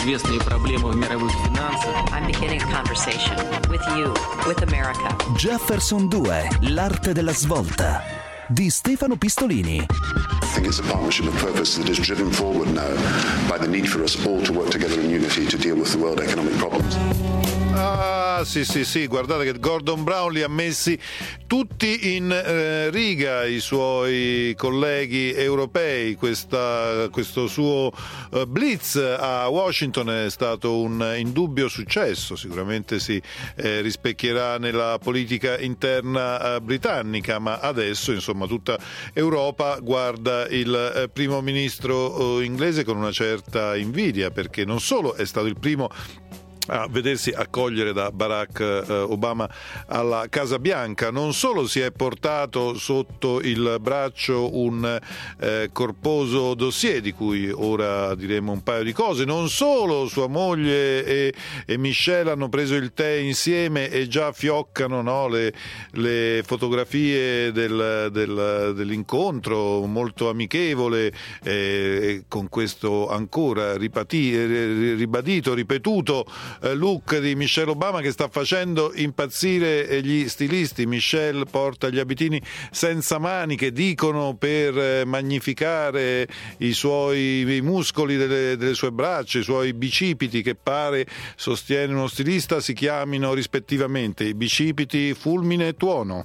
известные проблемы в мировых финансах. I'm beginning a conversation with you, with America. Jefferson 2, l'arte della svolta, di Stefano Pistolini. I think it's a partnership of purpose that is driven forward now by the need for us all to work together in unity to deal with the world economic problems. Ah, sì, guardate che Gordon Brown li ha messi tutti in riga, i suoi colleghi europei. Questo suo blitz a Washington è stato un indubbio successo, sicuramente si rispecchierà nella politica interna britannica, ma adesso insomma tutta Europa guarda il primo ministro inglese con una certa invidia, perché non solo è stato il primo a vedersi accogliere da Barack Obama alla Casa Bianca, non solo si è portato sotto il braccio un corposo dossier di cui ora diremo un paio di cose, non solo sua moglie e Michelle hanno preso il tè insieme e già fioccano, no, le fotografie dell'incontro molto amichevole, con questo ancora ribadito, ripetuto look di Michelle Obama che sta facendo impazzire gli stilisti. Michelle porta gli abitini senza maniche, dicono, per magnificare i muscoli delle sue braccia, i suoi bicipiti, che pare, sostiene uno stilista, si chiamino rispettivamente i bicipiti fulmine e tuono.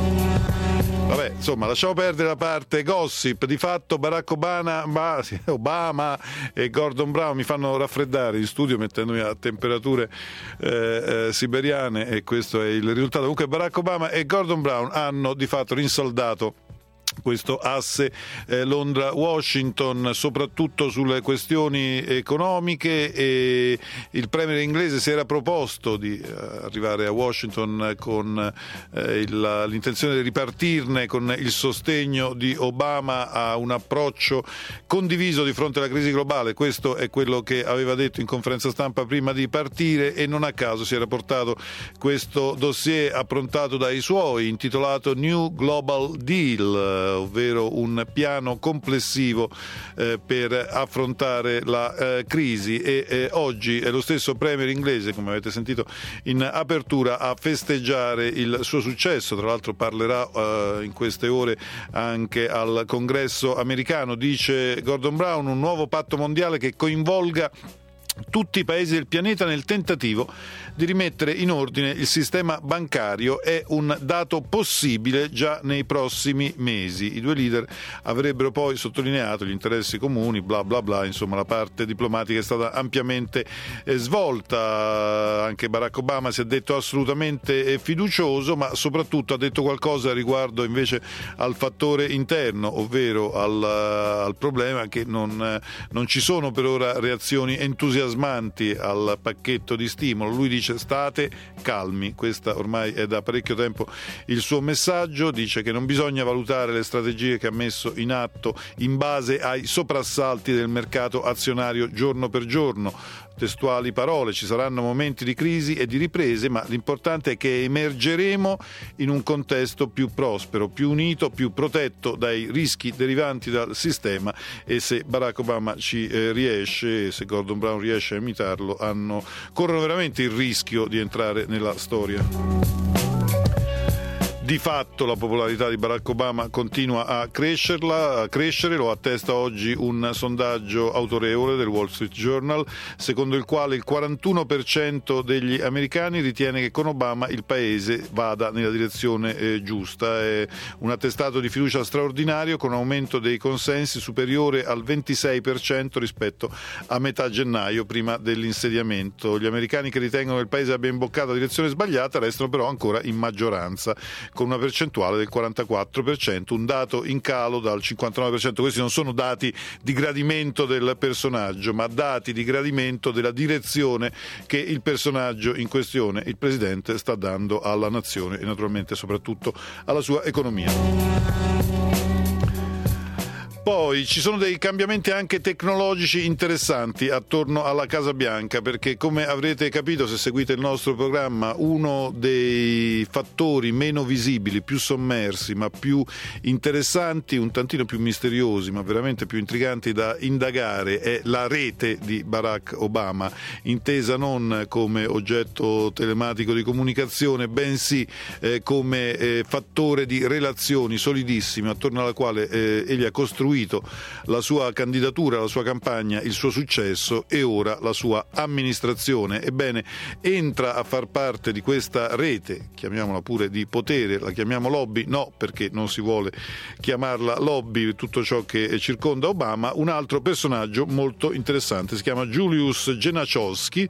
Vabbè, insomma, lasciamo perdere la parte gossip. Di fatto Barack Obama e Gordon Brown mi fanno raffreddare in studio mettendomi a temperature siberiane, e questo è il risultato. Comunque Barack Obama e Gordon Brown hanno di fatto rinsaldato questo asse Londra-Washington, soprattutto sulle questioni economiche, e il premier inglese si era proposto di arrivare a Washington con l'intenzione di ripartirne con il sostegno di Obama a un approccio condiviso di fronte alla crisi globale. Questo è quello che aveva detto in conferenza stampa prima di partire, e non a caso si era portato questo dossier approntato dai suoi, intitolato New Global Deal, ovvero un piano complessivo per affrontare la crisi, e oggi è lo stesso premier inglese, come avete sentito in apertura, a festeggiare il suo successo. Tra l'altro parlerà in queste ore anche al Congresso americano. Dice Gordon Brown: un nuovo patto mondiale che coinvolga tutti i paesi del pianeta nel tentativo di rimettere in ordine il sistema bancario è un dato possibile già nei prossimi mesi. I due leader avrebbero poi sottolineato gli interessi comuni, bla bla bla, insomma la parte diplomatica è stata ampiamente svolta. Anche Barack Obama si è detto assolutamente fiducioso, ma soprattutto ha detto qualcosa riguardo invece al fattore interno, ovvero al problema che non ci sono per ora reazioni entusiasmanti al pacchetto di stimolo. Lui dice: state calmi, questa ormai è da parecchio tempo il suo messaggio. Dice che non bisogna valutare le strategie che ha messo in atto in base ai soprassalti del mercato azionario giorno per giorno. Testuali parole: ci saranno momenti di crisi e di riprese, ma l'importante è che emergeremo in un contesto più prospero, più unito, più protetto dai rischi derivanti dal sistema. E se Barack Obama ci riesce, se Gordon Brown riesce a imitarlo, corrono veramente il rischio di entrare nella storia. Di fatto la popolarità di Barack Obama continua a crescere, lo attesta oggi un sondaggio autorevole del Wall Street Journal, secondo il quale il 41% degli americani ritiene che con Obama il paese vada nella direzione giusta. È un attestato di fiducia straordinario, con un aumento dei consensi superiore al 26% rispetto a metà gennaio, prima dell'insediamento. Gli americani che ritengono che il paese abbia imboccato la direzione sbagliata restano però ancora in maggioranza, con una percentuale del 44%, un dato in calo dal 59%. Questi non sono dati di gradimento del personaggio, ma dati di gradimento della direzione che il personaggio in questione, il presidente, sta dando alla nazione e naturalmente soprattutto alla sua economia. Poi ci sono dei cambiamenti anche tecnologici interessanti attorno alla Casa Bianca, perché come avrete capito se seguite il nostro programma, uno dei fattori meno visibili, più sommersi ma più interessanti, un tantino più misteriosi ma veramente più intriganti da indagare è la rete di Barack Obama, intesa non come oggetto telematico di comunicazione, bensì come fattore di relazioni solidissime attorno alla quale egli ha costruito la sua candidatura, la sua campagna, il suo successo e ora la sua amministrazione. Ebbene, entra a far parte di questa rete, chiamiamola pure di potere, la chiamiamo lobby, no, perché non si vuole chiamarla lobby, tutto ciò che circonda Obama, un altro personaggio molto interessante, si chiama Julius Genachowski.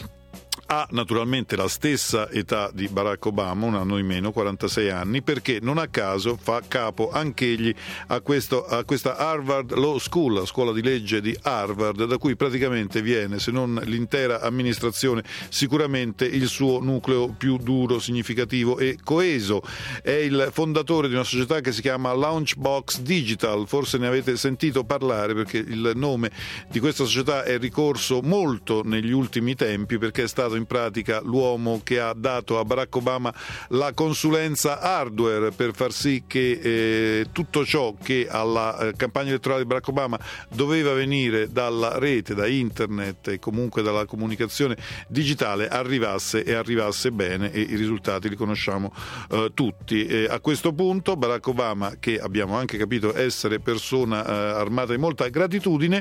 Ha naturalmente la stessa età di Barack Obama, un anno di meno, 46 anni, perché non a caso fa capo anch'egli a questa Harvard Law School, la scuola di legge di Harvard, da cui praticamente viene, se non l'intera amministrazione, sicuramente il suo nucleo più duro, significativo e coeso. È il fondatore di una società che si chiama Launchbox Digital, forse ne avete sentito parlare perché il nome di questa società è ricorso molto negli ultimi tempi, perché è stato in pratica l'uomo che ha dato a Barack Obama la consulenza hardware per far sì che tutto ciò che alla campagna elettorale di Barack Obama doveva venire dalla rete, da internet e comunque dalla comunicazione digitale arrivasse e arrivasse bene, e i risultati li conosciamo tutti. A questo punto Barack Obama, che abbiamo anche capito essere persona armata di molta gratitudine,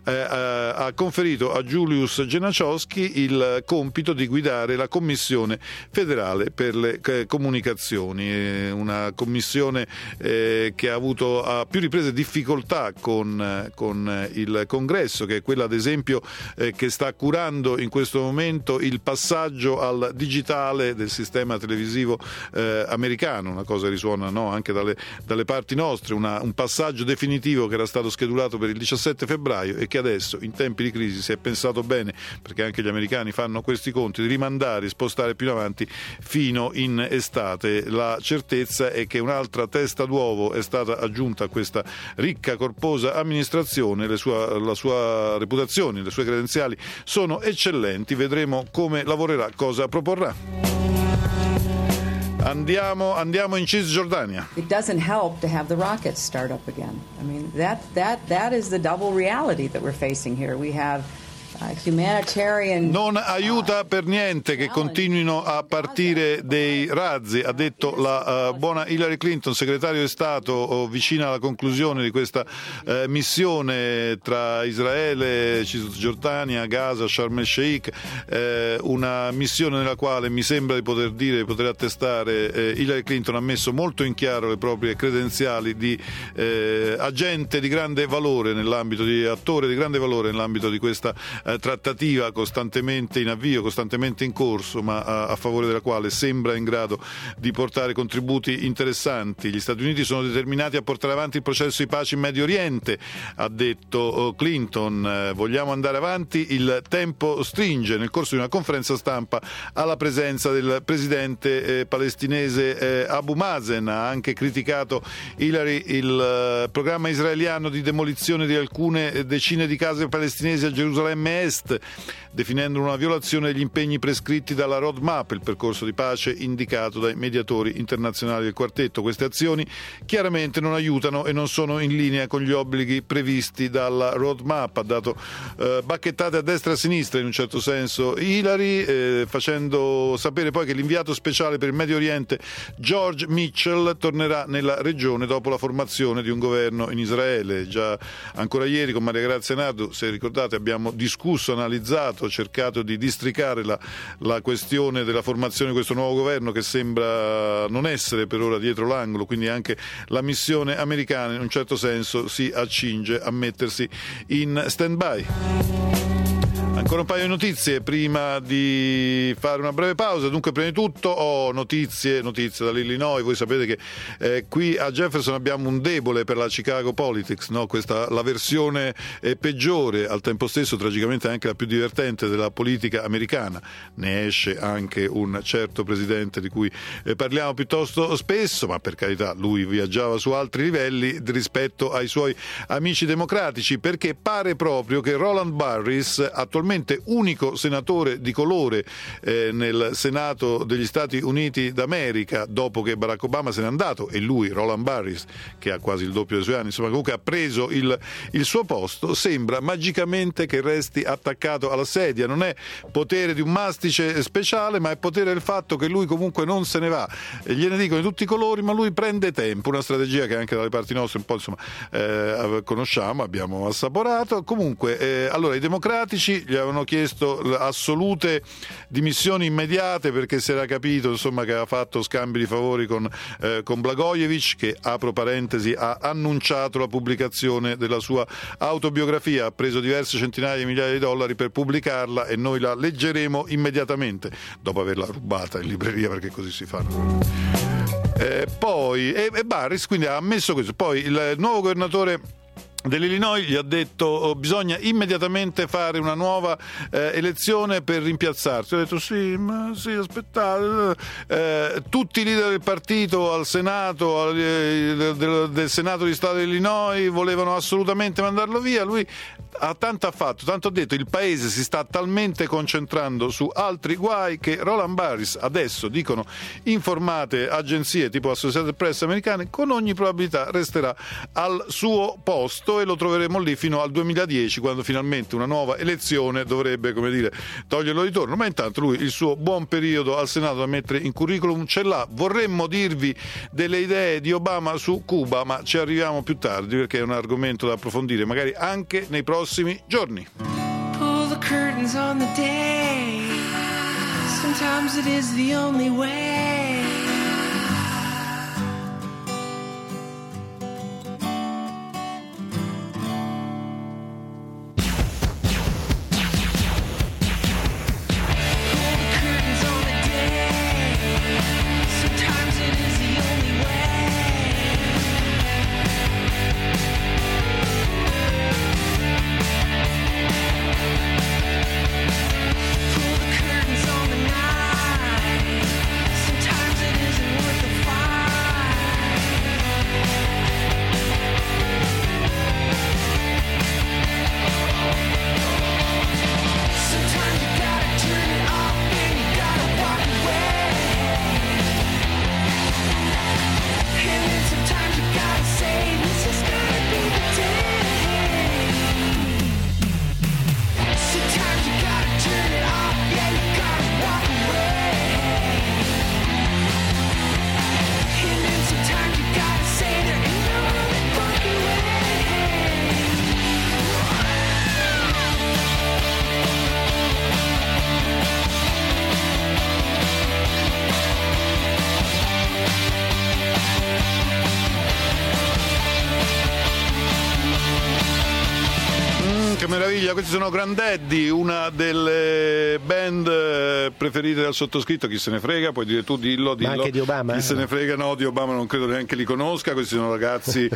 ha conferito a Julius Genachowski il compito di guidare la Commissione federale per le comunicazioni, una commissione che ha avuto a più riprese difficoltà con il Congresso, che è quella ad esempio che sta curando in questo momento il passaggio al digitale del sistema televisivo americano, una cosa risuona, no? Anche dalle parti nostre, un passaggio definitivo che era stato schedulato per il 17 febbraio e che adesso in tempi di crisi si è pensato bene, perché anche gli americani fanno questi conti, di rimandare, spostare più in avanti fino in estate. La certezza è che un'altra testa d'uovo è stata aggiunta a questa ricca, corposa amministrazione, la sua reputazione, le sue credenziali sono eccellenti, vedremo come lavorerà, cosa proporrà. Andiamo in Cisgiordania. It doesn't help to have the rockets start up again. I mean, that is the double reality that we're facing here. We have non aiuta per niente che continuino a partire dei razzi, ha detto la buona Hillary Clinton, segretario di Stato, vicina alla conclusione di questa missione tra Israele, Cisgiordania, Gaza, Sharm el Sheikh, una missione nella quale mi sembra di poter attestare Hillary Clinton ha messo molto in chiaro le proprie credenziali di agente di grande valore nell'ambito di attore di grande valore nell'ambito di questa trattativa costantemente in avvio, costantemente in corso, ma a favore della quale sembra in grado di portare contributi interessanti. Gli Stati Uniti sono determinati a portare avanti il processo di pace in Medio Oriente, ha detto Clinton. Vogliamo andare avanti, il tempo stringe. Nel corso di una conferenza stampa alla presenza del presidente palestinese Abu Mazen ha anche criticato Hillary il programma israeliano di demolizione di alcune decine di case palestinesi a Gerusalemme Est, definendo una violazione degli impegni prescritti dalla roadmap, il percorso di pace indicato dai mediatori internazionali del quartetto. Queste azioni chiaramente non aiutano e non sono in linea con gli obblighi previsti dalla roadmap. Ha dato bacchettate a destra e a sinistra in un certo senso Hillary, facendo sapere poi che l'inviato speciale per il Medio Oriente George Mitchell tornerà nella regione dopo la formazione di un governo in Israele. Già ancora ieri con Maria Grazia Nardo, se ricordate, abbiamo discusso, analizzato, cercato di districare la questione della formazione di questo nuovo governo, che sembra non essere per ora dietro l'angolo, quindi anche la missione americana in un certo senso si accinge a mettersi in stand-by. Ancora un paio di notizie prima di fare una breve pausa. Dunque, prima di tutto ho notizie dall'Illinois. Voi sapete che qui a Jefferson abbiamo un debole per la Chicago Politics, no? Questa la versione peggiore, al tempo stesso tragicamente anche la più divertente della politica americana. Ne esce anche un certo presidente di cui parliamo piuttosto spesso, ma per carità lui viaggiava su altri livelli rispetto ai suoi amici democratici, perché pare proprio che Roland Barris, attualmente unico senatore di colore nel Senato degli Stati Uniti d'America, dopo che Barack Obama se n'è andato e lui, Roland Barris, che ha quasi il doppio dei suoi anni, insomma comunque ha preso il suo posto, sembra magicamente che resti attaccato alla sedia. Non è potere di un mastice speciale, ma è potere del fatto che lui comunque non se ne va. Gliene dicono di tutti i colori, ma lui prende tempo, una strategia che anche dalle parti nostre un po' insomma conosciamo, abbiamo assaporato. Comunque allora i democratici gli avevano chiesto assolute dimissioni immediate, perché si era capito insomma che aveva fatto scambi di favori con Blagojevich, che, apro parentesi, ha annunciato la pubblicazione della sua autobiografia, ha preso diverse centinaia di migliaia di dollari per pubblicarla e noi la leggeremo immediatamente dopo averla rubata in libreria, perché così si fanno. Poi Barris quindi ha ammesso questo. Poi il nuovo governatore dell'Illinois gli ha detto bisogna immediatamente fare una nuova elezione per rimpiazzarsi. Ha detto sì, aspettate, tutti i leader del partito al Senato, del Senato di Stato dell'Illinois volevano assolutamente mandarlo via. Lui tanto ha detto, il paese si sta talmente concentrando su altri guai che Roland Barris adesso, dicono informate agenzie tipo Associated Press americane, con ogni probabilità resterà al suo posto e lo troveremo lì fino al 2010, quando finalmente una nuova elezione dovrebbe, come dire, toglierlo di torno. Ma intanto lui il suo buon periodo al Senato da mettere in curriculum ce l'ha. Vorremmo dirvi delle idee di Obama su Cuba, ma ci arriviamo più tardi, perché è un argomento da approfondire magari anche nei prossimi giorni. Pull the curtains on the day. Sometimes it is the only way. Che meraviglia, questi sono Grandaddy, una delle band preferite dal sottoscritto. Chi se ne frega, puoi dire tu, dillo. Ma anche di Obama? Chi se ne frega, no, di Obama non credo neanche li conosca. Questi sono ragazzi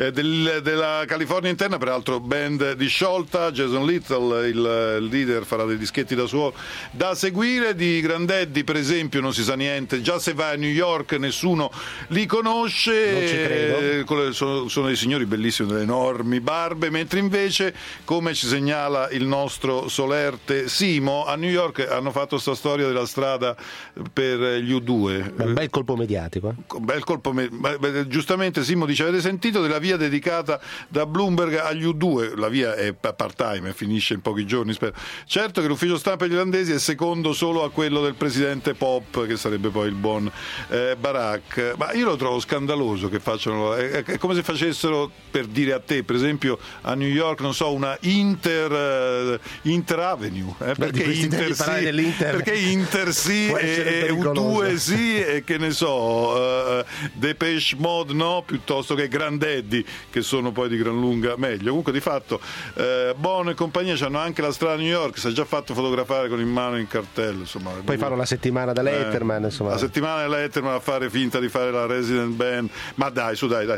della California interna, peraltro band disciolta. Jason Little, il leader, farà dei dischetti da seguire. Di Grandaddy per esempio non si sa niente, già se vai a New York nessuno li conosce. Non ci credo. Sono dei signori bellissimi, delle enormi barbe, mentre invece, come ci segnala il nostro solerte Simo, a New York hanno fatto sta storia della strada per gli U2. Un bel colpo mediatico. Bel colpo giustamente Simo dice: avete sentito della via dedicata da Bloomberg agli U2? La via è part-time, finisce in pochi giorni, spero. Certo che l'ufficio stampa irlandesi è secondo solo a quello del presidente Pop, che sarebbe poi il buon Barack. Ma io lo trovo scandaloso che facciano, è come se facessero, per dire a te, per esempio a New York, non so, una inter Inter Avenue, perché Inter sì, dell'Inter perché Inter sì e U2 sì e che ne so, Depeche Mode no, piuttosto che Grandetti, che sono poi di gran lunga meglio. Comunque di fatto Bono e compagnia hanno anche la strada a New York, si è già fatto fotografare con in mano in cartello, insomma. Poi fanno la settimana da Letterman, insomma. La settimana da Letterman a fare finta di fare la resident band, ma dai, su dai.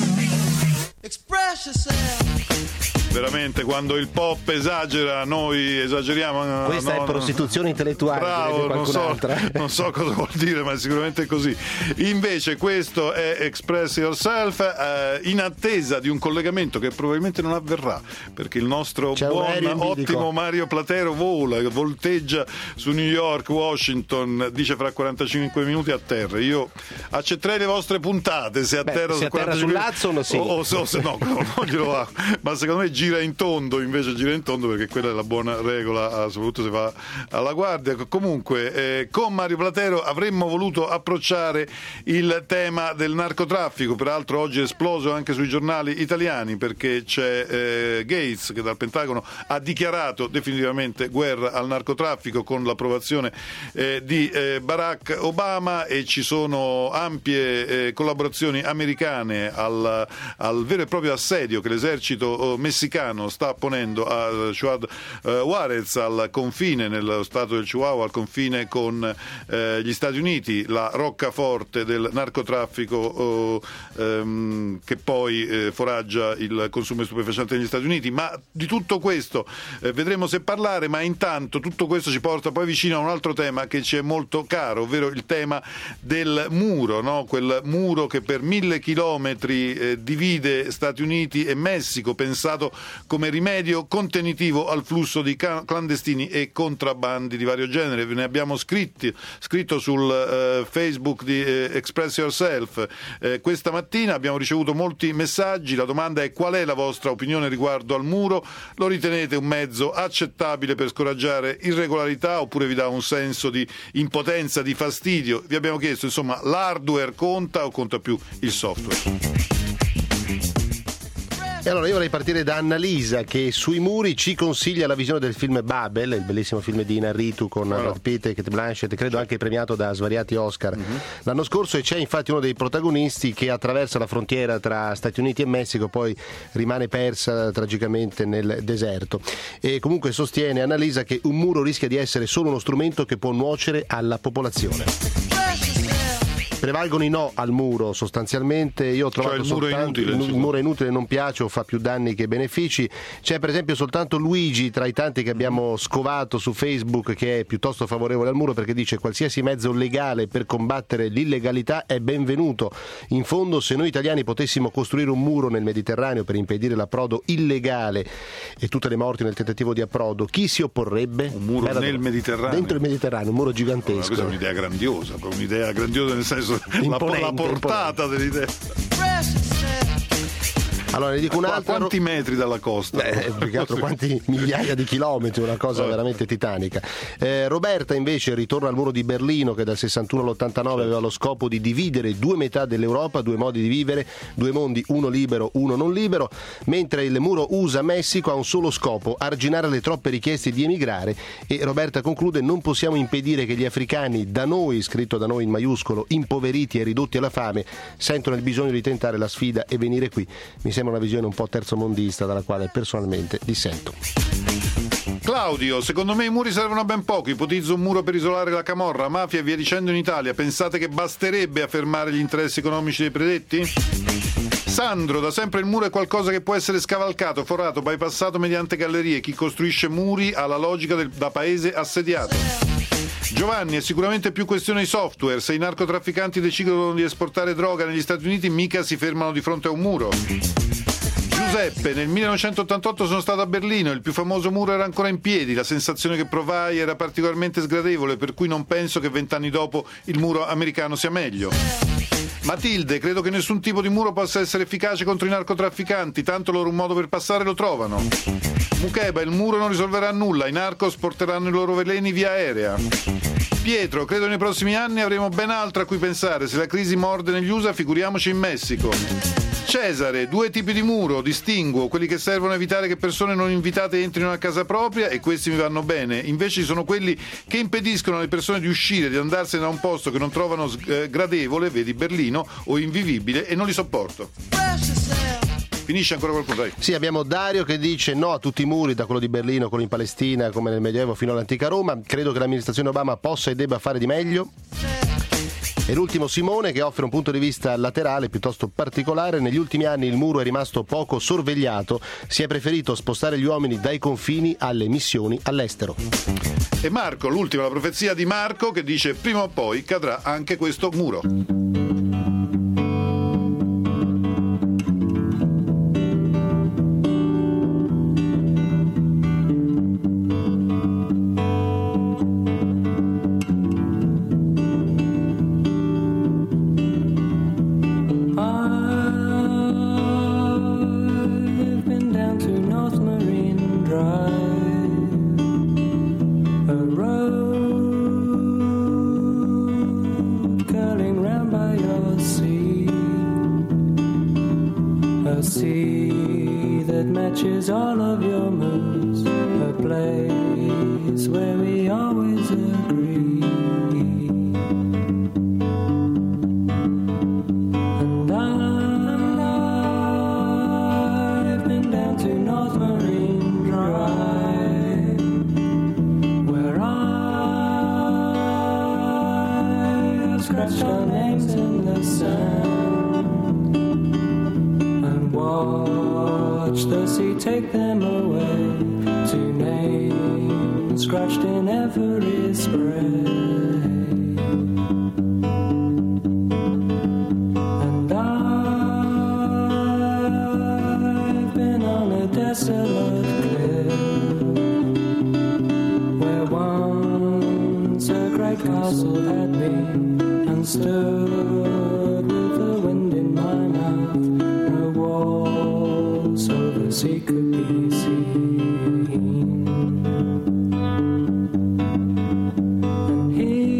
Express yourself. Veramente quando il pop esagera noi esageriamo. Questa è prostituzione intellettuale. Bravo, non so cosa vuol dire, ma sicuramente è così. Invece questo è Express Yourself, in attesa di un collegamento che probabilmente non avverrà, perché il nostro ottimo Mario Platero volteggia su New York, Washington, dice fra 45 minuti a terra. Io accetterei le vostre puntate se a terra sul Lazzo sì. No, non glielo va, ma secondo me gira in tondo perché quella è la buona regola, soprattutto se va alla guardia. Comunque con Mario Platero avremmo voluto approcciare il tema del narcotraffico, peraltro oggi è esploso anche sui giornali italiani, perché c'è Gates che dal Pentagono ha dichiarato definitivamente guerra al narcotraffico con l'approvazione di Barack Obama, e ci sono ampie collaborazioni americane al vero e proprio assedio che l'esercito messicano sta ponendo a Ciudad Juarez, al confine, nello stato del Chihuahua, al confine con gli Stati Uniti, la roccaforte del narcotraffico che poi foraggia il consumo di stupefacenti negli Stati Uniti. Ma di tutto questo vedremo se parlare, ma intanto tutto questo ci porta poi vicino a un altro tema che ci è molto caro, ovvero il tema del muro, no? Quel muro che per 1000 chilometri divide Stati Uniti e Messico, pensato come rimedio contenitivo al flusso di clandestini e contrabbandi di vario genere. Ve ne abbiamo scritto sul Facebook di Express Yourself questa mattina, abbiamo ricevuto molti messaggi. La domanda è: qual è la vostra opinione riguardo al muro? Lo ritenete un mezzo accettabile per scoraggiare irregolarità, oppure vi dà un senso di impotenza, di fastidio? Vi abbiamo chiesto, insomma, l'hardware conta o conta più il software? E allora io vorrei partire da Annalisa, che sui muri ci consiglia la visione del film Babel, il bellissimo film di Inarritu con Brad Pitt e Cate Blanchett, credo anche premiato da svariati Oscar l'anno scorso, e c'è infatti uno dei protagonisti che attraversa la frontiera tra Stati Uniti e Messico, poi rimane persa tragicamente nel deserto, e comunque sostiene Annalisa che un muro rischia di essere solo uno strumento che può nuocere alla popolazione. Prevalgono i no al muro sostanzialmente. Io ho trovato il muro è inutile, non piace o fa più danni che benefici. C'è per esempio soltanto Luigi tra i tanti che abbiamo scovato su Facebook, che è piuttosto favorevole al muro, perché dice: qualsiasi mezzo legale per combattere l'illegalità è benvenuto. In fondo, se noi italiani potessimo costruire un muro nel Mediterraneo per impedire l'approdo illegale e tutte le morti nel tentativo di approdo, chi si opporrebbe? Un muro nel Mediterraneo? Dentro il Mediterraneo, un muro gigantesco. Questa è un'idea grandiosa nel senso la portata dell'idea. Allora ne dico un'altra. Quanti metri dalla costa? Più che altro quanti migliaia di chilometri, una cosa veramente titanica. Roberta invece ritorna al muro di Berlino, che dal 61 all'89 aveva lo scopo di dividere due metà dell'Europa, due modi di vivere, due mondi, uno libero, uno non libero, mentre il muro USA-Messico ha un solo scopo: arginare le troppe richieste di emigrare. E Roberta conclude: non possiamo impedire che gli africani da noi, scritto da noi in maiuscolo, impoveriti e ridotti alla fame, sentono il bisogno di tentare la sfida e venire qui. Mi sembra una visione un po' terzomondista, dalla quale personalmente dissento. Claudio, secondo me i muri servono a ben poco. Ipotizzo un muro per isolare la camorra, mafia e via dicendo in Italia. Pensate che basterebbe a fermare gli interessi economici dei predetti? Sandro, da sempre il muro è qualcosa che può essere scavalcato, forato, bypassato mediante gallerie. Chi costruisce muri ha la logica da paese assediato. Giovanni, è sicuramente più questione di software. Se i narcotrafficanti decidono di esportare droga negli Stati Uniti, mica si fermano di fronte a un muro. Giuseppe, nel 1988 sono stato a Berlino, il più famoso muro era ancora in piedi, la sensazione che provai era particolarmente sgradevole, per cui non penso che 20 anni dopo il muro americano sia meglio. Matilde, credo che nessun tipo di muro possa essere efficace contro i narcotrafficanti, tanto loro un modo per passare lo trovano. Mukeba, il muro non risolverà nulla, i narcos porteranno i loro veleni via aerea. Pietro, credo nei prossimi anni avremo ben altro a cui pensare. Se la crisi morde negli USA, figuriamoci in Messico. Cesare, 2 tipi di muro, distinguo quelli che servono a evitare che persone non invitate entrino a casa propria, e questi mi vanno bene. Invece ci sono quelli che impediscono alle persone di uscire, di andarsene da un posto che non trovano gradevole, vedi Berlino, o invivibile, e non li sopporto. Finisce ancora qualcuno, dai. Sì, abbiamo Dario che dice no a tutti i muri, da quello di Berlino, quello in Palestina, come nel Medioevo fino all'antica Roma. Credo che l'amministrazione Obama possa e debba fare di meglio. E l'ultimo Simone, che offre un punto di vista laterale piuttosto particolare. Negli ultimi anni il muro è rimasto poco sorvegliato, si è preferito spostare gli uomini dai confini alle missioni all'estero. E Marco, l'ultima, la profezia di Marco, che dice prima o poi cadrà anche questo muro. All of your moves, a place where we always agree. And I've been down to North Marine Drive, where I have scratched our names in the sand and watch the sea take them away to names scratched in every spray. And I've been on a desolate cliff where once a great castle had been, and stood with the wind in my mouth, no walls so the sea could be seen. And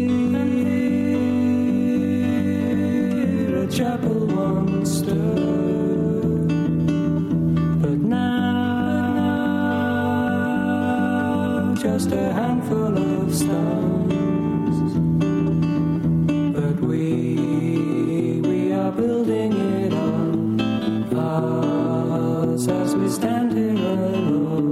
here a chapel once stood, but now just a handful of stones. But we are building it up, as we stand here alone.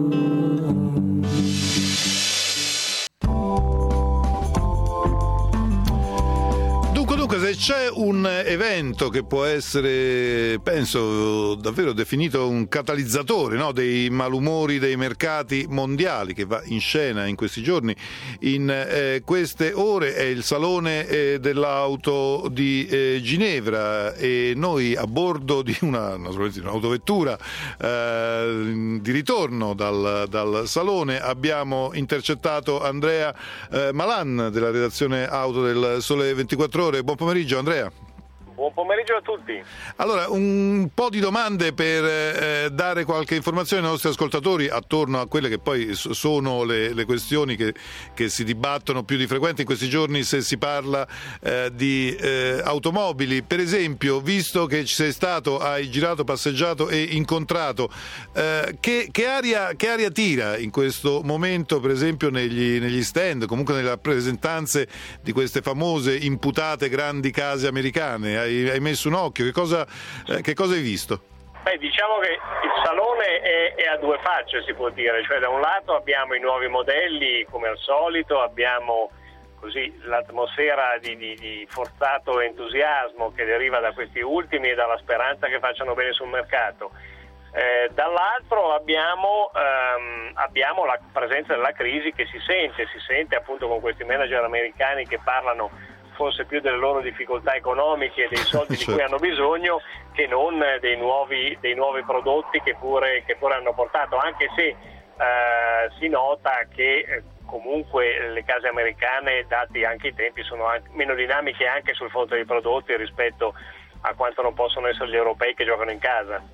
Dunque, se c'è un evento che può essere, penso, davvero definito un catalizzatore, no, dei malumori dei mercati mondiali, che va in scena in questi giorni, in queste ore, è il Salone dell'Auto di Ginevra, e noi a bordo di un'autovettura di ritorno dal Salone abbiamo intercettato Andrea Malan della redazione Auto del Sole 24 Ore. Buon pomeriggio Andrea. Buon pomeriggio a tutti. Allora, un po' di domande per dare qualche informazione ai nostri ascoltatori attorno a quelle che poi sono le questioni che si dibattono più di frequente in questi giorni, se si parla di automobili. Per esempio, visto che ci sei stato, hai girato, passeggiato e incontrato, che aria tira in questo momento, per esempio negli stand, comunque nelle rappresentanze di queste famose imputate grandi case americane? Hai messo un occhio? Che cosa hai visto? Diciamo che il salone è a due facce, si può dire, cioè da un lato abbiamo i nuovi modelli come al solito, abbiamo così l'atmosfera di forzato entusiasmo che deriva da questi ultimi e dalla speranza che facciano bene sul mercato. Dall'altro abbiamo la presenza della crisi che si sente appunto con questi manager americani che parlano forse più delle loro difficoltà economiche e dei soldi di cui hanno bisogno che non dei nuovi prodotti che pure hanno portato, anche se si nota che comunque le case americane, dati anche i tempi, sono meno dinamiche anche sul fronte dei prodotti rispetto a quanto non possono essere gli europei che giocano in casa.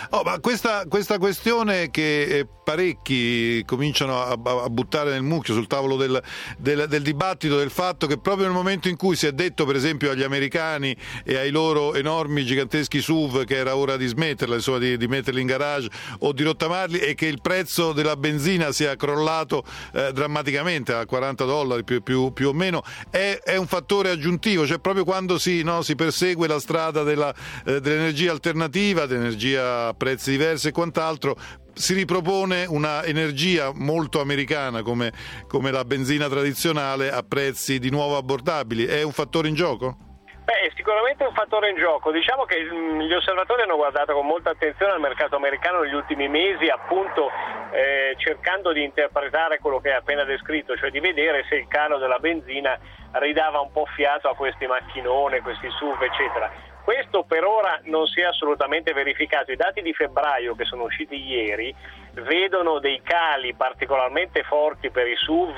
Ma questa questione che parecchi cominciano a buttare nel mucchio sul tavolo del dibattito, del fatto che proprio nel momento in cui si è detto per esempio agli americani e ai loro enormi giganteschi SUV che era ora di smetterla, insomma di metterli in garage o di rottamarli, e che il prezzo della benzina sia crollato drammaticamente a $40 più o meno, è un fattore aggiuntivo, cioè proprio quando si persegue la strada dell'energia alternativa, dell'energia a prezzi diversi e quant'altro, si ripropone una energia molto americana come la benzina tradizionale a prezzi di nuovo abbordabili. È un fattore in gioco? Beh, sicuramente è un fattore in gioco. Diciamo che gli osservatori hanno guardato con molta attenzione al mercato americano negli ultimi mesi, appunto cercando di interpretare quello che hai appena descritto, cioè di vedere se il calo della benzina ridava un po' fiato a questi macchinoni, questi SUV, eccetera. Questo per ora non si è assolutamente verificato. I dati di febbraio che sono usciti ieri vedono dei cali particolarmente forti per i SUV,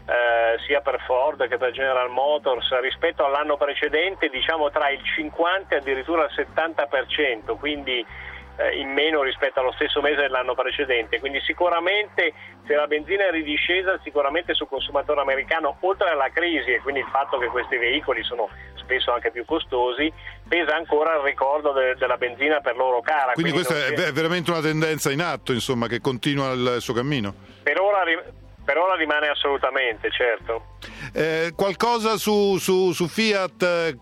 sia per Ford che per General Motors, rispetto all'anno precedente, diciamo tra il 50 e addirittura il 70%, quindi in meno rispetto allo stesso mese dell'anno precedente. Quindi sicuramente, se la benzina è ridiscesa, sicuramente sul consumatore americano, oltre alla crisi e quindi il fatto che questi veicoli sono spesso anche più costosi, pesa ancora il ricordo della benzina per loro cara. Quindi questa è veramente una tendenza in atto, insomma, che continua il suo cammino? Per ora rimane assolutamente, certo. Qualcosa su Fiat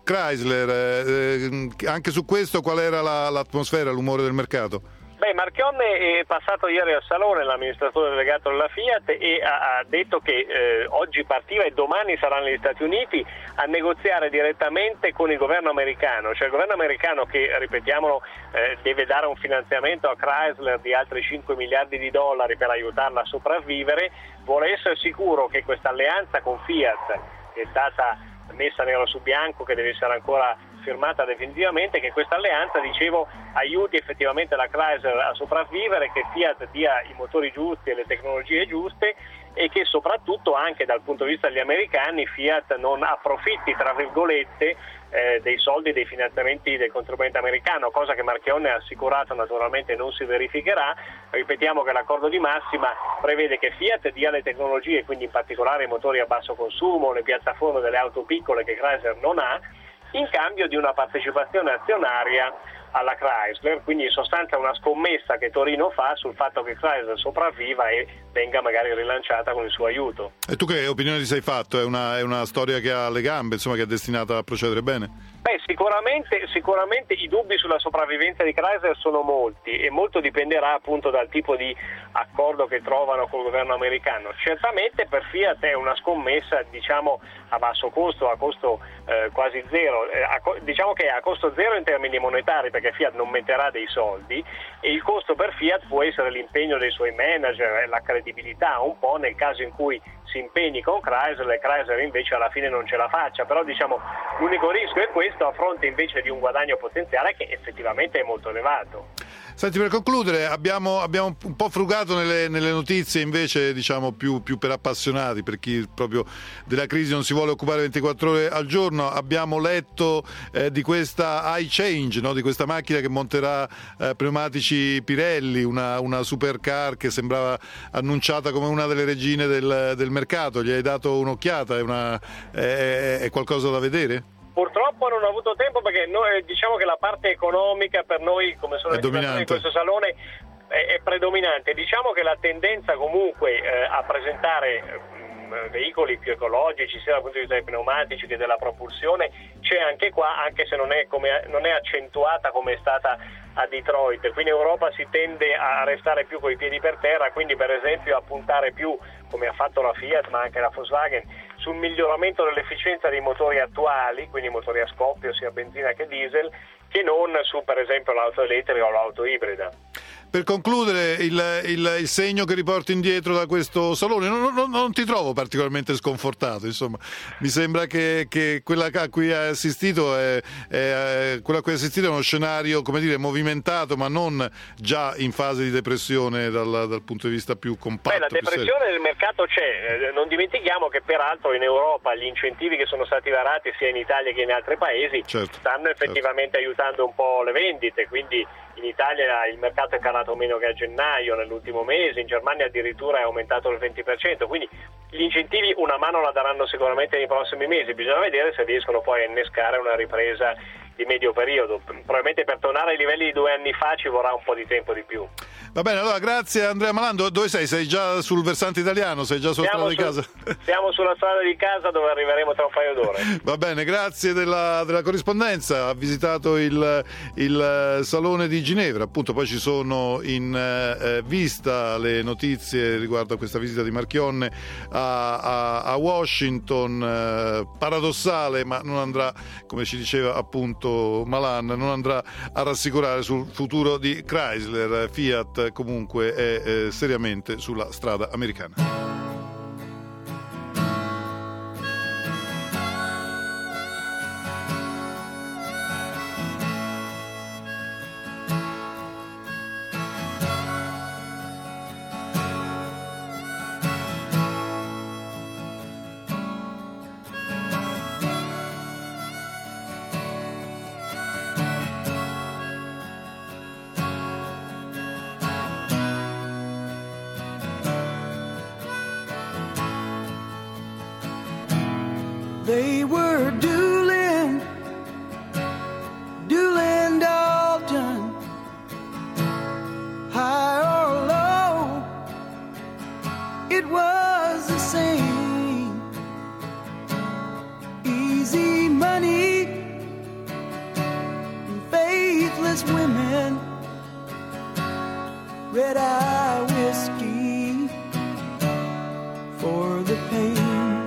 Chrysler, anche su questo qual era l'atmosfera, l'umore del mercato? Beh, Marchionne è passato ieri al salone, l'amministratore delegato della Fiat, e ha detto che oggi partiva e domani sarà negli Stati Uniti a negoziare direttamente con il governo americano, cioè il governo americano che, ripetiamolo, deve dare un finanziamento a Chrysler di altri $5 miliardi per aiutarla a sopravvivere. Vuole essere sicuro che questa alleanza con Fiat, che è stata messa nero su bianco, che deve essere ancora firmata definitivamente, che questa alleanza, dicevo, aiuti effettivamente la Chrysler a sopravvivere, che Fiat dia i motori giusti e le tecnologie giuste, e che soprattutto anche dal punto di vista degli americani Fiat non approfitti, tra virgolette, dei soldi, dei finanziamenti del contribuente americano, cosa che Marchionne ha assicurato naturalmente non si verificherà. Ripetiamo che l'accordo di massima prevede che Fiat dia le tecnologie, quindi in particolare i motori a basso consumo, le piattaforme delle auto piccole che Chrysler non ha, in cambio di una partecipazione azionaria alla Chrysler, quindi in sostanza una scommessa che Torino fa sul fatto che Chrysler sopravviva e venga magari rilanciata con il suo aiuto. E tu che opinione ti sei fatto? È una storia che ha le gambe, insomma, che è destinata a procedere bene? Beh, sicuramente i dubbi sulla sopravvivenza di Chrysler sono molti, e molto dipenderà appunto dal tipo di accordo che trovano col governo americano. Certamente per Fiat è una scommessa, diciamo, a basso costo, a costo quasi zero, diciamo che è a costo zero in termini monetari, perché Fiat non metterà dei soldi, e il costo per Fiat può essere l'impegno dei suoi manager, la credibilità un po' nel caso in cui si impegni con Chrysler e Chrysler invece alla fine non ce la faccia. Però diciamo l'unico rischio è questo, a fronte invece di un guadagno potenziale che effettivamente è molto elevato. Senti, per concludere, abbiamo un po' frugato nelle notizie invece, diciamo, più per appassionati, per chi proprio della crisi non si vuole occupare 24 ore al giorno. Abbiamo letto di questa iChange, no? Di questa macchina che monterà pneumatici Pirelli, una supercar che sembrava annunciata come una delle regine del mercato. Gli hai dato un'occhiata? È qualcosa da vedere? Purtroppo non ho avuto tempo, perché noi, diciamo che la parte economica per noi, come sono in questo salone, è predominante. Diciamo che la tendenza comunque a presentare veicoli più ecologici sia dal punto di vista dei pneumatici che della propulsione c'è anche qua, anche se non è accentuata come è stata a Detroit. Qui in Europa si tende a restare più coi piedi per terra, quindi per esempio a puntare più, come ha fatto la Fiat ma anche la Volkswagen, sul miglioramento dell'efficienza dei motori attuali, quindi motori a scoppio sia benzina che diesel, che non su per esempio l'auto elettrica o l'auto ibrida. per concludere, il segno che riporti indietro da questo salone, non ti trovo particolarmente sconfortato, insomma. Mi sembra che quella a cui hai assistito è uno scenario, come dire, movimentato, ma non già in fase di depressione dal punto di vista più compatto. La depressione del mercato c'è, non dimentichiamo che peraltro in Europa gli incentivi che sono stati varati sia in Italia che in altri paesi stanno effettivamente aiutando un po' le vendite, quindi in Italia il mercato è calato meno che a gennaio nell'ultimo mese, in Germania addirittura è aumentato del 20%, quindi gli incentivi una mano la daranno sicuramente nei prossimi mesi, bisogna vedere se riescono poi a innescare una ripresa di medio periodo, probabilmente per tornare ai livelli di 2 anni fa ci vorrà un po' di tempo di più. Va bene, allora grazie Andrea Malan. Dove sei? Sei già sul versante italiano? Sei già sulla strada di casa? Siamo sulla strada di casa dove arriveremo tra un paio d'ore. Va bene, grazie della corrispondenza. Ha visitato il Salone di Ginevra, appunto. Poi ci sono in vista le notizie riguardo a questa visita di Marchionne a Washington, paradossale, ma non andrà, come ci diceva appunto Malan, non andrà a rassicurare sul futuro di Chrysler. Fiat comunque è seriamente sulla strada americana. They were dueling Dalton, high or low, it was the same. Easy money, faithless women, red-eye whiskey for the pain.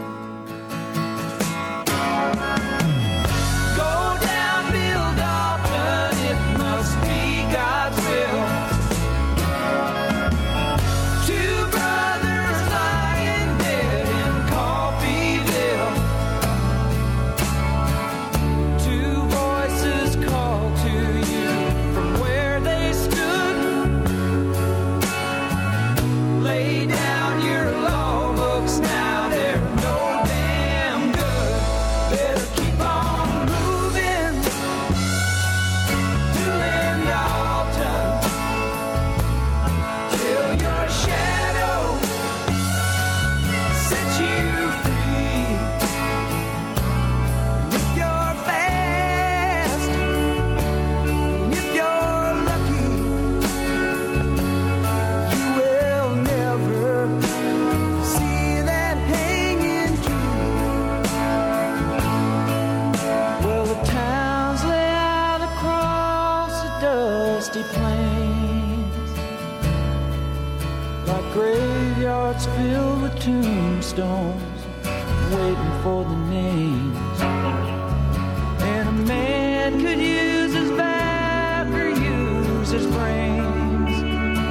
Graveyards filled with tombstones, waiting for the names. And a man could use his back or use his brains,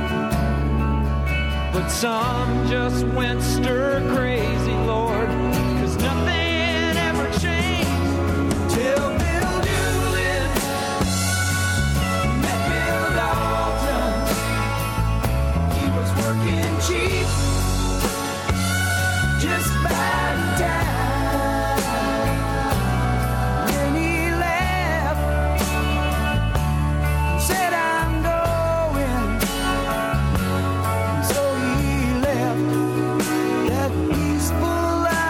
but some just went stir crazy, Lord, 'cause nothing ever changed till Bill Doolin met Bill Dalton. He was working cheap, just by time. When he left, said I'm going, so he left that peaceful life.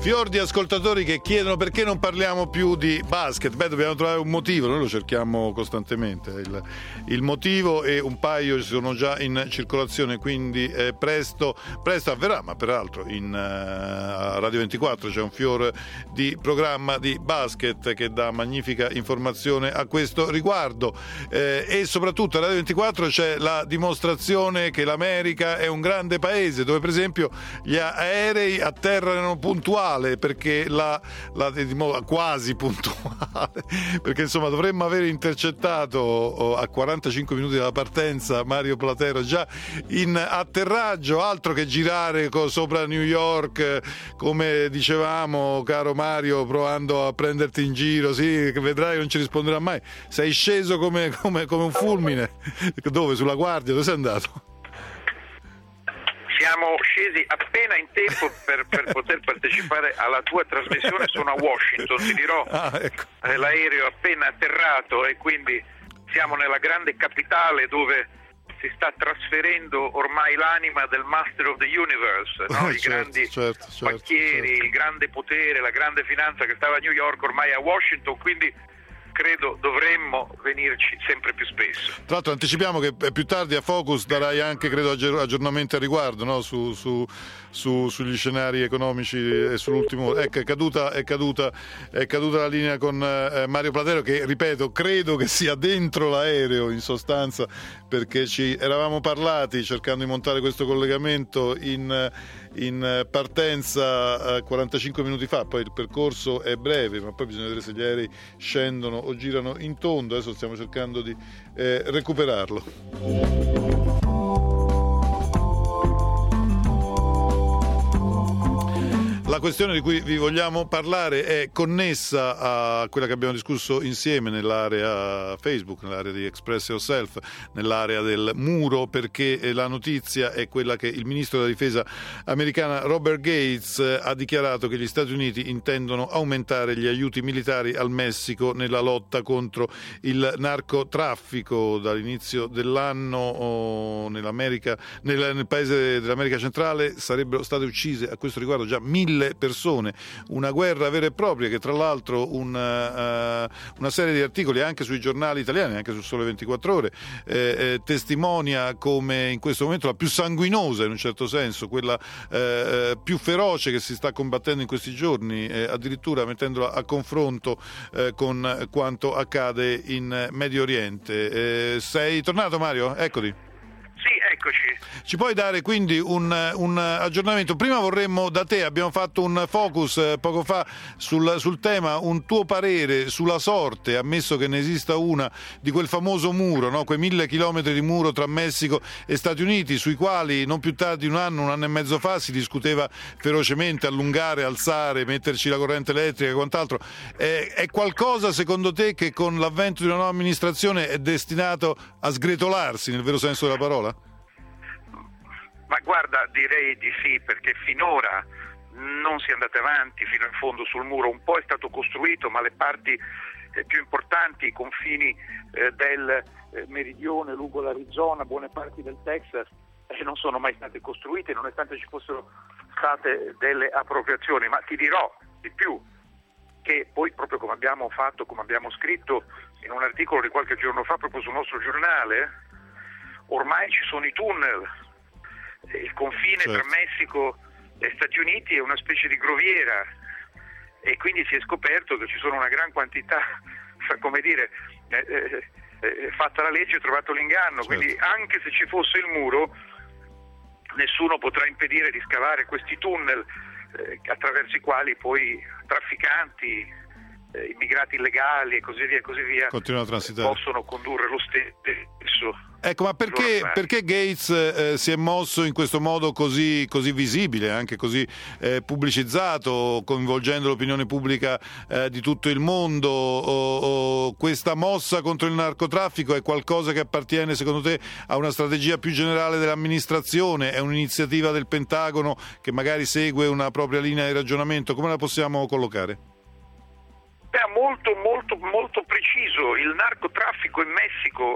Fior di ascoltatori che chiedono perché non parliamo più di basket. Beh, dobbiamo trovare un motivo, noi lo cerchiamo costantemente. Il motivo, e un paio sono già in circolazione, quindi presto avverrà, ma peraltro a Radio 24 c'è un fior di programma di basket che dà magnifica informazione a questo riguardo, e soprattutto a Radio 24 c'è la dimostrazione che l'America è un grande paese dove per esempio gli aerei atterrano puntuali, perché quasi puntuale, perché insomma dovremmo aver intercettato a 45 minuti dalla partenza Mario Platero già in atterraggio, altro che girare sopra New York come dicevamo, caro Mario, provando a prenderti in giro. Sì, vedrai, non ci risponderà mai. Sei sceso come un fulmine. Dove? Sulla Guardia? Dove sei andato? Siamo scesi appena in tempo per poter partecipare alla tua trasmissione. Sono a Washington, ti dirò. Ecco. L'aereo è appena atterrato e quindi siamo nella grande capitale dove si sta trasferendo ormai l'anima del Master of the Universe, no? I grandi banchieri, il grande potere, la grande finanza che stava a New York ormai è a Washington, quindi credo dovremmo venirci sempre più spesso. Tra l'altro anticipiamo che più tardi a Focus darai anche, credo, aggiornamenti al riguardo, no? Sugli scenari economici e sull'ultimo. Ecco, è caduta la linea con Mario Platero, che ripeto credo che sia dentro l'aereo in sostanza, perché ci eravamo parlati cercando di montare questo collegamento in partenza 45 minuti fa. Poi il percorso è breve, ma poi bisogna vedere se gli aerei scendono o girano in tondo. Adesso stiamo cercando di recuperarlo. La questione di cui vi vogliamo parlare è connessa a quella che abbiamo discusso insieme nell'area Facebook, nell'area di Express Yourself, nell'area del muro, perché la notizia è quella che il ministro della difesa americana Robert Gates ha dichiarato che gli Stati Uniti intendono aumentare gli aiuti militari al Messico nella lotta contro il narcotraffico. Dall'inizio dell'anno nel paese dell'America centrale sarebbero state uccise a questo riguardo già 1.000 persone, una guerra vera e propria che tra l'altro una serie di articoli anche sui giornali italiani, anche su Sole 24 Ore, testimonia come in questo momento la più sanguinosa, in un certo senso, quella più feroce che si sta combattendo in questi giorni, addirittura mettendola a confronto con quanto accade in Medio Oriente. Sei tornato, Mario? Eccoti. Sì, eccoci. Ci puoi dare quindi un aggiornamento? Prima vorremmo da te, abbiamo fatto un focus poco fa sul tema, un tuo parere sulla sorte, ammesso che ne esista una, di quel famoso muro, no? Quei 1.000 chilometri di muro tra Messico e Stati Uniti, sui quali non più tardi un anno e mezzo fa si discuteva ferocemente, allungare, alzare, metterci la corrente elettrica e quant'altro. È qualcosa secondo te che con l'avvento di una nuova amministrazione è destinato a sgretolarsi nel vero senso della parola? Ma guarda, direi di sì, perché finora non si è andati avanti fino in fondo sul muro. Un po' è stato costruito, ma le parti più importanti, i confini del meridione lungo l'Arizona, buone parti del Texas, non sono mai state costruite, nonostante ci fossero state delle appropriazioni. Ma ti dirò di più, che poi proprio come abbiamo scritto in un articolo di qualche giorno fa proprio sul nostro giornale, ormai ci sono i tunnel. Il confine tra Messico e Stati Uniti è una specie di groviera e quindi si è scoperto che ci sono una gran quantità, come dire, fatta la legge e trovato l'inganno. Certo. Quindi anche se ci fosse il muro, nessuno potrà impedire di scavare questi tunnel attraverso i quali poi trafficanti, immigrati illegali e così via continuano a transitare, possono condurre lo stesso. Ecco, ma perché Gates si è mosso in questo modo così visibile, anche così pubblicizzato, coinvolgendo l'opinione pubblica di tutto il mondo? Questa mossa contro il narcotraffico è qualcosa che appartiene, secondo te, a una strategia più generale dell'amministrazione? È un'iniziativa del Pentagono che magari segue una propria linea di ragionamento? Come la possiamo collocare? Molto preciso. Il narcotraffico in Messico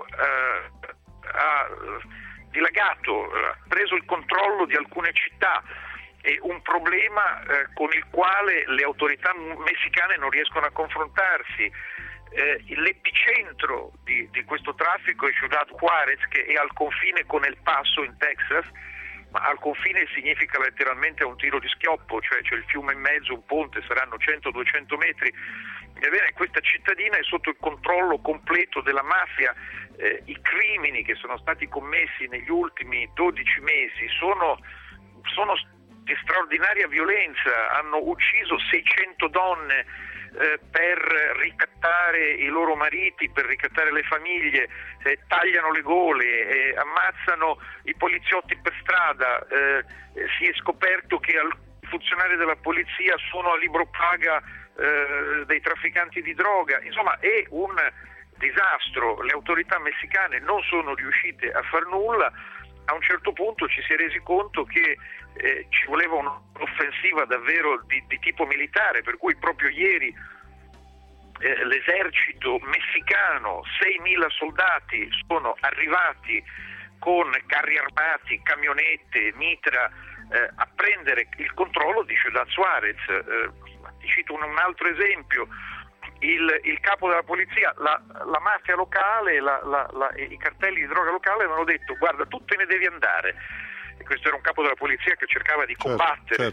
ha dilagato, ha preso il controllo di alcune città è un problema con il quale le autorità messicane non riescono a confrontarsi. L'epicentro di questo traffico è Ciudad Juárez, che è al confine con El Paso in Texas, ma al confine significa letteralmente un tiro di schioppo, cioè c'è il fiume in mezzo, un ponte, saranno 100-200 metri. Ebbene, questa cittadina è sotto il controllo completo della mafia. I crimini che sono stati commessi negli ultimi 12 mesi sono di straordinaria violenza, hanno ucciso 600 donne per ricattare i loro mariti, per ricattare le famiglie, tagliano le gole, ammazzano i poliziotti per strada, si è scoperto che alcuni funzionari della polizia sono a libro paga dei trafficanti di droga. Insomma, è un disastro, le autorità messicane non sono riuscite a far nulla. A un certo punto ci si è resi conto che ci voleva un'offensiva davvero di tipo militare, per cui proprio ieri l'esercito messicano, 6.000 soldati sono arrivati con carri armati, camionette, mitra a prendere il controllo di Ciudad Juárez. Ti cito un altro esempio. Il capo della polizia, la mafia locale, i cartelli di droga locale avevano detto: guarda, tu te ne devi andare. E questo era un capo della polizia che cercava di combattere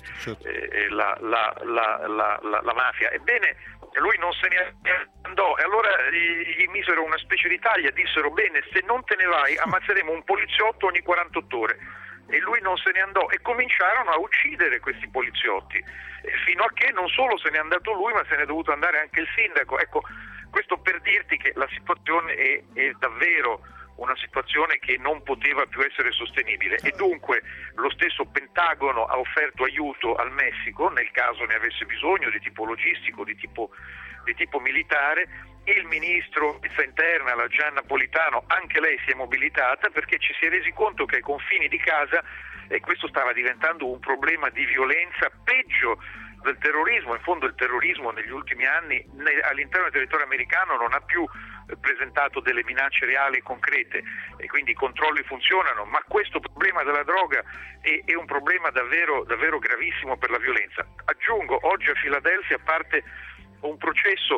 la mafia. Ebbene, lui non se ne andò, e allora gli misero una specie di taglia, dissero: bene, se non te ne vai ammazzeremo un poliziotto ogni 48 ore. E lui non se ne andò, e cominciarono a uccidere questi poliziotti, fino a che non solo se n'è andato lui, ma se n'è dovuto andare anche il sindaco. Ecco, questo per dirti che la situazione è davvero una situazione che non poteva più essere sostenibile, e dunque lo stesso Pentagono ha offerto aiuto al Messico nel caso ne avesse bisogno, di tipo logistico, di tipo militare. Il ministro interna, la Gian Napolitano, anche lei si è mobilitata, perché ci si è resi conto che ai confini di casa questo stava diventando un problema di violenza peggio del terrorismo. In fondo il terrorismo negli ultimi anni all'interno del territorio americano non ha più presentato delle minacce reali e concrete, e quindi i controlli funzionano, ma questo problema della droga è un problema davvero, davvero gravissimo per la violenza. Aggiungo, oggi a Filadelfia parte un processo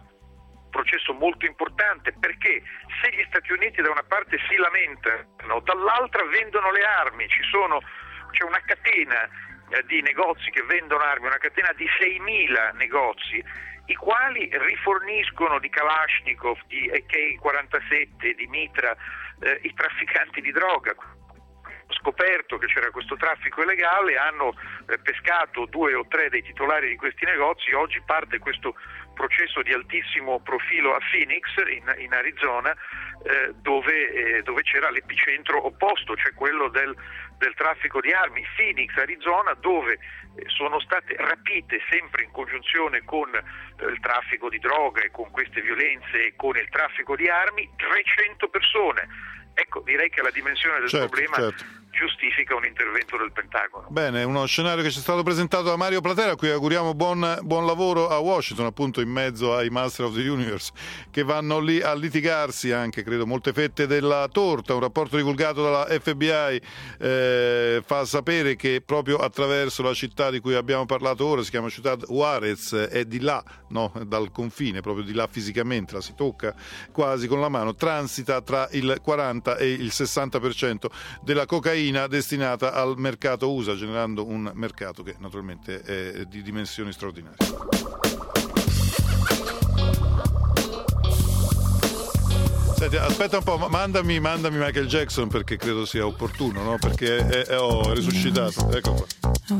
molto importante, perché se gli Stati Uniti da una parte si lamentano, dall'altra vendono le armi. C'è una catena di negozi che vendono armi, una catena di 6.000 negozi, i quali riforniscono di Kalashnikov, di AK-47, di mitra, i trafficanti di droga. Scoperto che c'era questo traffico illegale, hanno pescato 2 o 3 dei titolari di questi negozi. Oggi parte questo processo di altissimo profilo a Phoenix, in Arizona, dove c'era l'epicentro opposto, cioè quello del traffico di armi. Phoenix, Arizona, dove sono state rapite, sempre in congiunzione con il traffico di droga e con queste violenze e con il traffico di armi, 300 persone. Ecco, direi che la dimensione del problema giustifica un intervento del Pentagono. Bene, uno scenario che ci è stato presentato da Mario Platera, a cui auguriamo buon lavoro a Washington, appunto in mezzo ai Master of the Universe che vanno lì a litigarsi anche, credo, molte fette della torta. Un rapporto divulgato dalla FBI fa sapere che proprio attraverso la città di cui abbiamo parlato ora, si chiama Ciudad Juárez, è di là, no, dal confine, proprio di là fisicamente, la si tocca quasi con la mano, transita tra il 40 e il 60% della cocaina destinata al mercato USA, generando un mercato che naturalmente è di dimensioni straordinarie. Senti, aspetta un po', mandami Michael Jackson, perché credo sia opportuno, no? Perché è risuscitato. Ecco qua.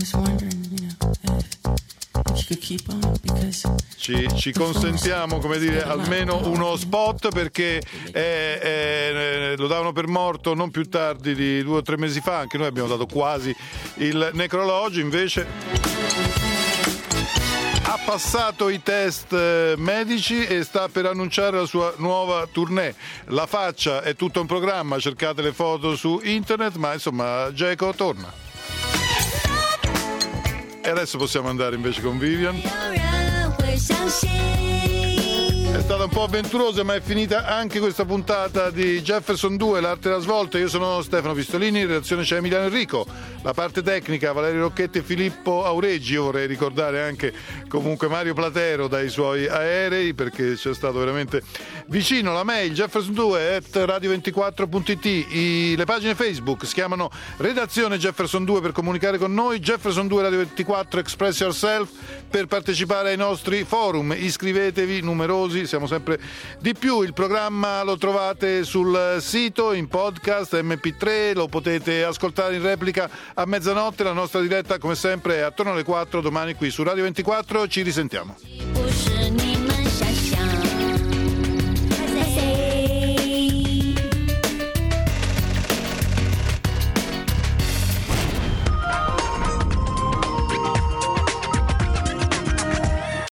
Ci consentiamo, come dire, almeno uno spot, perché lo davano per morto non più tardi di 2 o 3 mesi fa. Anche noi abbiamo dato quasi il necrologio, invece ha passato i test medici e sta per annunciare la sua nuova tournée. La faccia è tutto un programma, cercate le foto su internet, ma insomma Geco torna. E adesso possiamo andare invece con Vivian. È stata un po' avventurosa, ma è finita anche questa puntata di Jefferson 2, l'arte della svolta. Io sono Stefano Pistolini, in redazione c'è Emiliano Enrico. la parte tecnica Valerio Rocchetti e Filippo Aureggi. Io vorrei ricordare anche comunque Mario Platero dai suoi aerei, perché c'è stato veramente vicino. La mail jefferson2@radio24.it, le pagine Facebook si chiamano Redazione Jefferson 2 per comunicare con noi, Jefferson 2 Radio 24 Express Yourself per partecipare ai nostri forum. Iscrivetevi, numerosi, siamo sempre di più. Il programma lo trovate sul sito, in podcast, MP3, lo potete ascoltare in replica a mezzanotte. La nostra diretta come sempre è attorno alle 4 domani qui su Radio 24. Ci risentiamo.